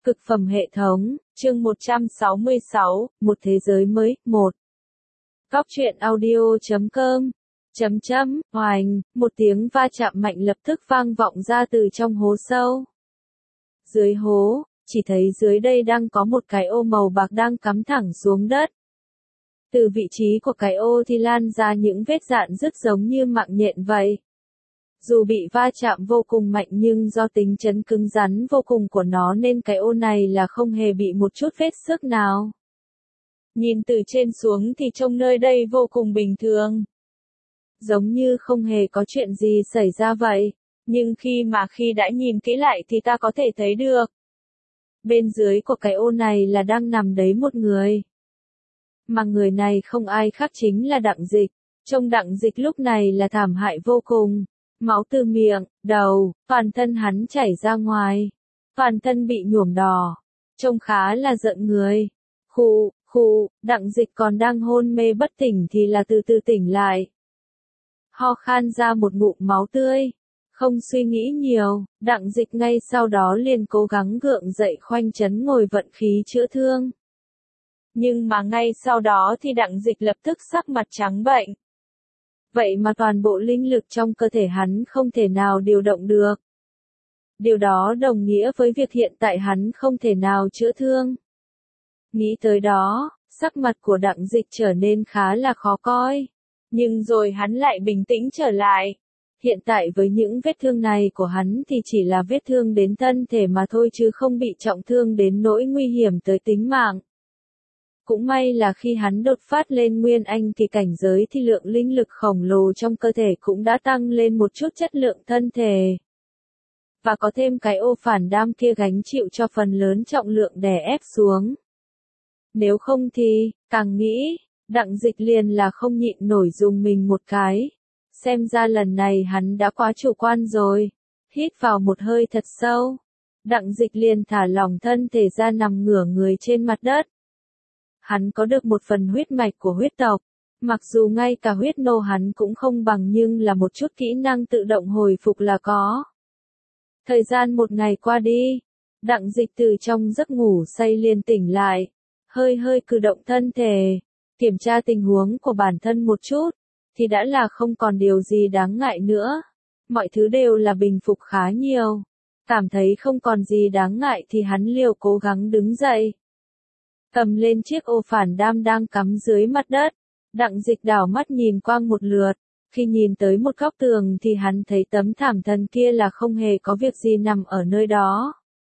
Cực phẩm hệ thống, chương 166, một thế giới mới, 1. Góc truyện audio.com. Hoành, một tiếng va chạm mạnh lập tức vang vọng ra từ trong hố sâu. Dưới hố, chỉ thấy dưới đây đang có một cái ô màu bạc đang cắm thẳng xuống đất. Từ vị trí của cái ô thì lan ra những vết rạn rất giống như mạng nhện vậy. Dù bị va chạm vô cùng mạnh nhưng do tính chấn cứng rắn vô cùng của nó nên cái ô này là không hề bị một chút vết xước nào. Nhìn từ trên xuống thì trông nơi đây vô cùng bình thường. Giống như không hề có chuyện gì xảy ra vậy. Nhưng khi đã nhìn kỹ lại thì ta có thể thấy được. Bên dưới của cái ô này là đang nằm đấy một người. Mà người này không ai khác chính là Đặng Dịch. Trông Đặng Dịch lúc này là thảm hại vô cùng. Máu từ miệng, đầu, toàn thân hắn chảy ra ngoài. Toàn thân bị nhuộm đỏ. Trông khá là giận người. Đặng Dịch còn đang hôn mê bất tỉnh thì là từ từ tỉnh lại. Ho khan ra một ngụm máu tươi. Không suy nghĩ nhiều, Đặng Dịch ngay sau đó liền cố gắng gượng dậy khoanh chấn ngồi vận khí chữa thương. Nhưng mà ngay sau đó thì Đặng Dịch lập tức sắc mặt trắng bệnh. Vậy mà toàn bộ linh lực trong cơ thể hắn không thể nào điều động được. Điều đó đồng nghĩa với việc hiện tại hắn không thể nào chữa thương. Nghĩ tới đó, sắc mặt của Đặng Dịch trở nên khá là khó coi. Nhưng rồi hắn lại bình tĩnh trở lại. Hiện tại với những vết thương này của hắn thì chỉ là vết thương đến thân thể mà thôi chứ không bị trọng thương đến nỗi nguy hiểm tới tính mạng. Cũng may là khi hắn đột phát lên Nguyên Anh thì cảnh giới thì lượng linh lực khổng lồ trong cơ thể cũng đã tăng lên một chút chất lượng thân thể. Và có thêm cái ô phản đam kia gánh chịu cho phần lớn trọng lượng đè ép xuống. Nếu không thì, càng nghĩ, Đặng Dịch liền là không nhịn nổi dùng mình một cái. Xem ra lần này hắn đã quá chủ quan rồi. Hít vào một hơi thật sâu. Đặng Dịch liền thả lỏng thân thể ra nằm ngửa người trên mặt đất. Hắn có được một phần huyết mạch của huyết tộc. Mặc dù ngay cả huyết nô hắn cũng không bằng nhưng là một chút kỹ năng tự động hồi phục là có. Thời gian một ngày qua đi. Đặng Dịch từ trong giấc ngủ say liền tỉnh lại. Hơi cử động thân thể. Kiểm tra tình huống của bản thân một chút. Thì đã là không còn điều gì đáng ngại nữa. Mọi thứ đều là bình phục khá nhiều. Cảm thấy không còn gì đáng ngại thì hắn liều cố gắng đứng dậy. Cầm lên chiếc ô phản đam đang cắm dưới mặt đất. Đặng Dịch đảo mắt nhìn qua một lượt. Khi nhìn tới một góc tường thì hắn thấy tấm thảm thần kia là không hề có việc gì nằm ở nơi đó.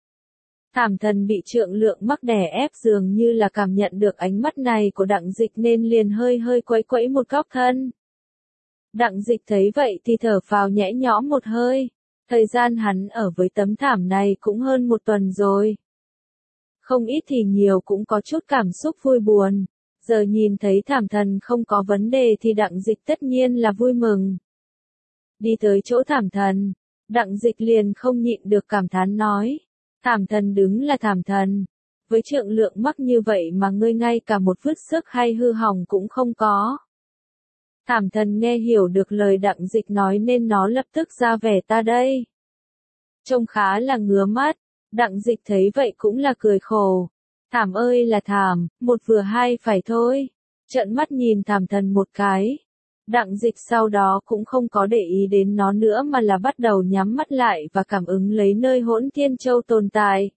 Thảm thần bị trượng lượng mắc đè ép dường như là cảm nhận được ánh mắt này của Đặng Dịch nên liền hơi quấy quẫy một góc thân. Đặng Dịch thấy vậy thì thở phào nhẹ nhõm một hơi. Thời gian hắn ở với tấm thảm này cũng hơn một tuần rồi. Không ít thì nhiều cũng có chút cảm xúc vui buồn. Giờ nhìn thấy thảm thần không có vấn đề thì Đặng Dịch tất nhiên là vui mừng. Đi tới chỗ thảm thần, Đặng Dịch liền không nhịn được cảm thán nói. Thảm thần đứng là thảm thần. Với trượng lượng mắc như vậy mà ngươi ngay cả một vết xước hay hư hỏng cũng không có. Thảm thần nghe hiểu được lời Đặng Dịch nói nên nó lập tức ra vẻ ta đây. Trông khá là ngứa mắt. Đặng Dịch thấy vậy cũng là cười khổ. Thảm ơi là thảm, một vừa hai phải thôi. Trợn mắt nhìn thảm thần một cái. Đặng Dịch sau đó cũng không có để ý đến nó nữa mà là bắt đầu nhắm mắt lại và cảm ứng lấy nơi Hỗn Thiên Châu tồn tại.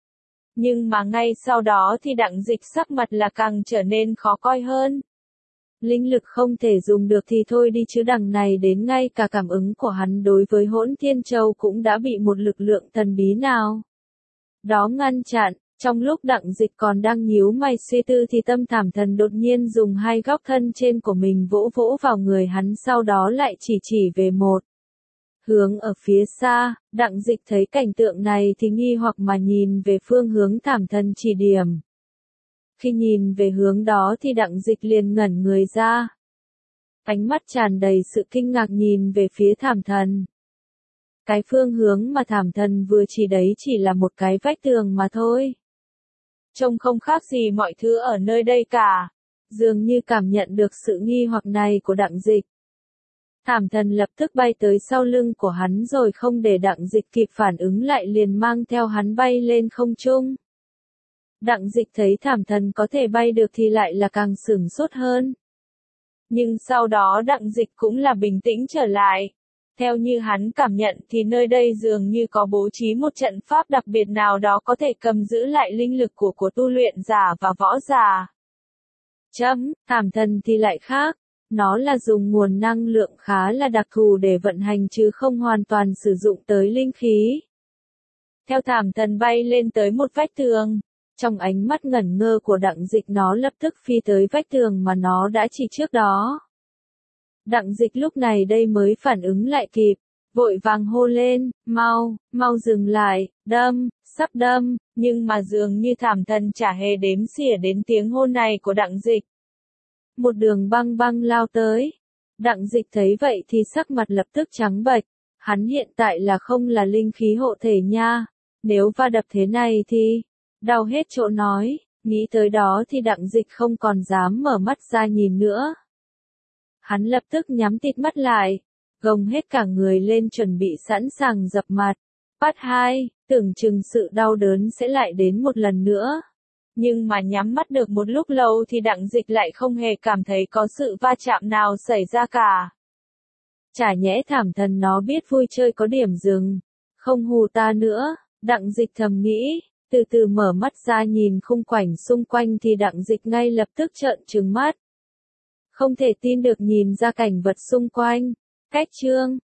Nhưng mà ngay sau đó thì Đặng Dịch sắc mặt là càng trở nên khó coi hơn. Linh lực không thể dùng được thì thôi đi chứ đằng này đến ngay cả cảm ứng của hắn đối với Hỗn Thiên Châu cũng đã bị một lực lượng thần bí nào đó ngăn chặn. Trong lúc Đặng Dịch còn đang nhíu mày suy tư thì tâm thảm thần đột nhiên dùng hai góc thân trên của mình vỗ vào người hắn, sau đó lại chỉ về một hướng ở phía xa. Đặng Dịch thấy cảnh tượng này thì nghi hoặc mà nhìn về phương hướng thảm thần chỉ điểm. Khi nhìn về hướng đó thì Đặng Dịch liền ngẩn người ra. Ánh mắt tràn đầy sự kinh ngạc nhìn về phía thảm thần. Cái phương hướng mà thảm thần vừa chỉ đấy chỉ là một cái vách tường mà thôi. Trông không khác gì mọi thứ ở nơi đây cả. Dường như cảm nhận được sự nghi hoặc này của Đặng Dịch. Thảm thần lập tức bay tới sau lưng của hắn rồi không để Đặng Dịch kịp phản ứng lại liền mang theo hắn bay lên không trung. Đặng Dịch thấy Thảm Thần có thể bay được thì lại là càng sửng sốt hơn. Nhưng sau đó Đặng Dịch cũng là bình tĩnh trở lại. Theo như hắn cảm nhận thì nơi đây dường như có bố trí một trận pháp đặc biệt nào đó có thể cầm giữ lại linh lực của tu luyện giả và võ giả. Thảm Thần thì lại khác. Nó là dùng nguồn năng lượng khá là đặc thù để vận hành chứ không hoàn toàn sử dụng tới linh khí. Theo Thảm Thần bay lên tới một vách tường. Trong ánh mắt ngẩn ngơ của Đặng Dịch nó lập tức phi tới vách tường mà nó đã chỉ trước đó. Đặng Dịch lúc này đây mới phản ứng lại kịp, vội vàng hô lên, mau dừng lại, sắp đâm, nhưng mà dường như Thảm Thần chả hề đếm xỉa đến tiếng hô này của Đặng Dịch. Một đường băng băng lao tới. Đặng Dịch thấy vậy thì sắc mặt lập tức trắng bệch, hắn hiện tại là không là linh khí hộ thể nha, nếu va đập thế này thì đau hết chỗ nói, nghĩ tới đó thì Đặng Dịch không còn dám mở mắt ra nhìn nữa. Hắn lập tức nhắm tịt mắt lại, gồng hết cả người lên chuẩn bị sẵn sàng dập mặt. Part 2, tưởng chừng sự đau đớn sẽ lại đến một lần nữa. Nhưng mà nhắm mắt được một lúc lâu thì Đặng Dịch lại không hề cảm thấy có sự va chạm nào xảy ra cả. Chả nhẽ Thảm Thần nó biết vui chơi có điểm dừng, không hù ta nữa, Đặng Dịch thầm nghĩ. Từ từ mở mắt ra nhìn khung cảnh xung quanh thì Đặng Dịch ngay lập tức trợn trừng mắt. Không thể tin được nhìn ra cảnh vật xung quanh. Cách chương